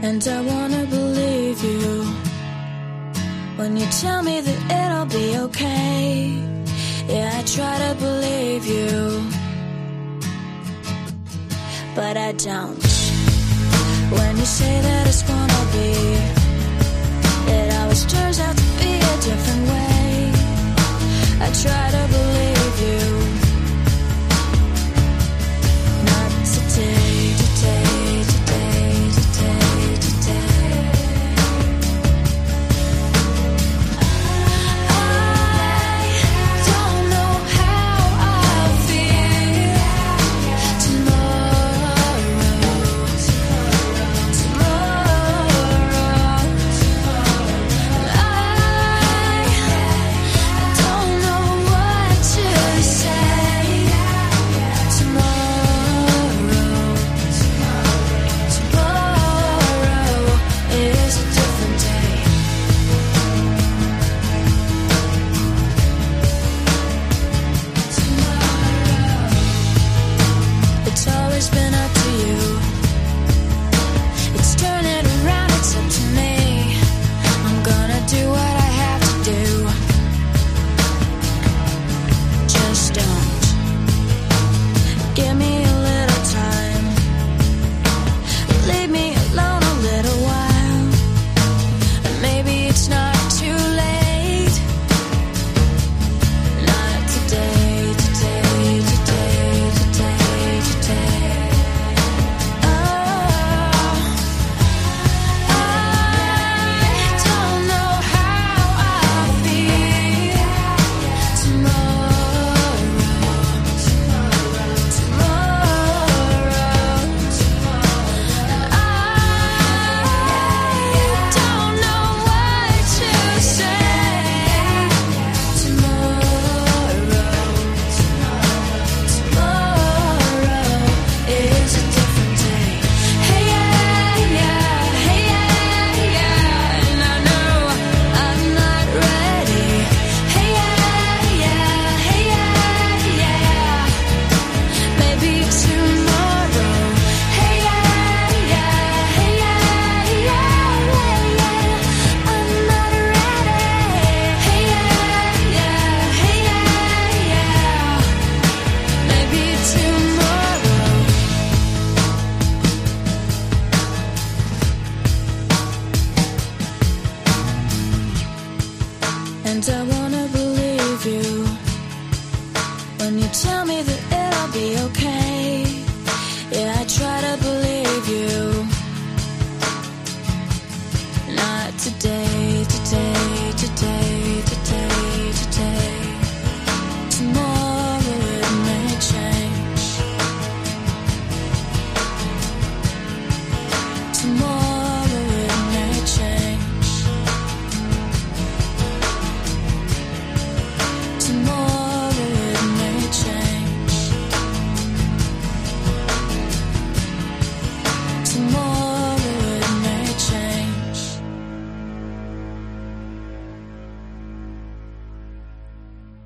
And I wanna believe you when you tell me that it'll be okay. Yeah, I try to believe you, but I don't. When you say that it's gonna be, it always turns out to be a different way. I try to believe you, not today, today, today, today, today. I don't know how I'll feel tomorrow. I don't know what to say tomorrow. Tomorrow is a different day. Tomorrow, it's always been up to you. It's turning around, it's up to me. I'm gonna do what I have to do. Just don't give me a little time. Leave me alone a little while. And maybe it's not too late. Not today, today, today, today, today. Oh, I don't know how I'll feel tomorrow. I don't know what to say tomorrow. Tomorrow is a different day. Hey yeah, yeah, hey yeah, yeah, and I know I'm not ready. Hey yeah, yeah, hey yeah, yeah, maybe tomorrow. Hey yeah, yeah, hey yeah, yeah, I'm not ready. Hey yeah, yeah, hey yeah, maybe tomorrow. And I wanna believe you when you tell me that it'll be okay. Yeah, I try to believe you, not today.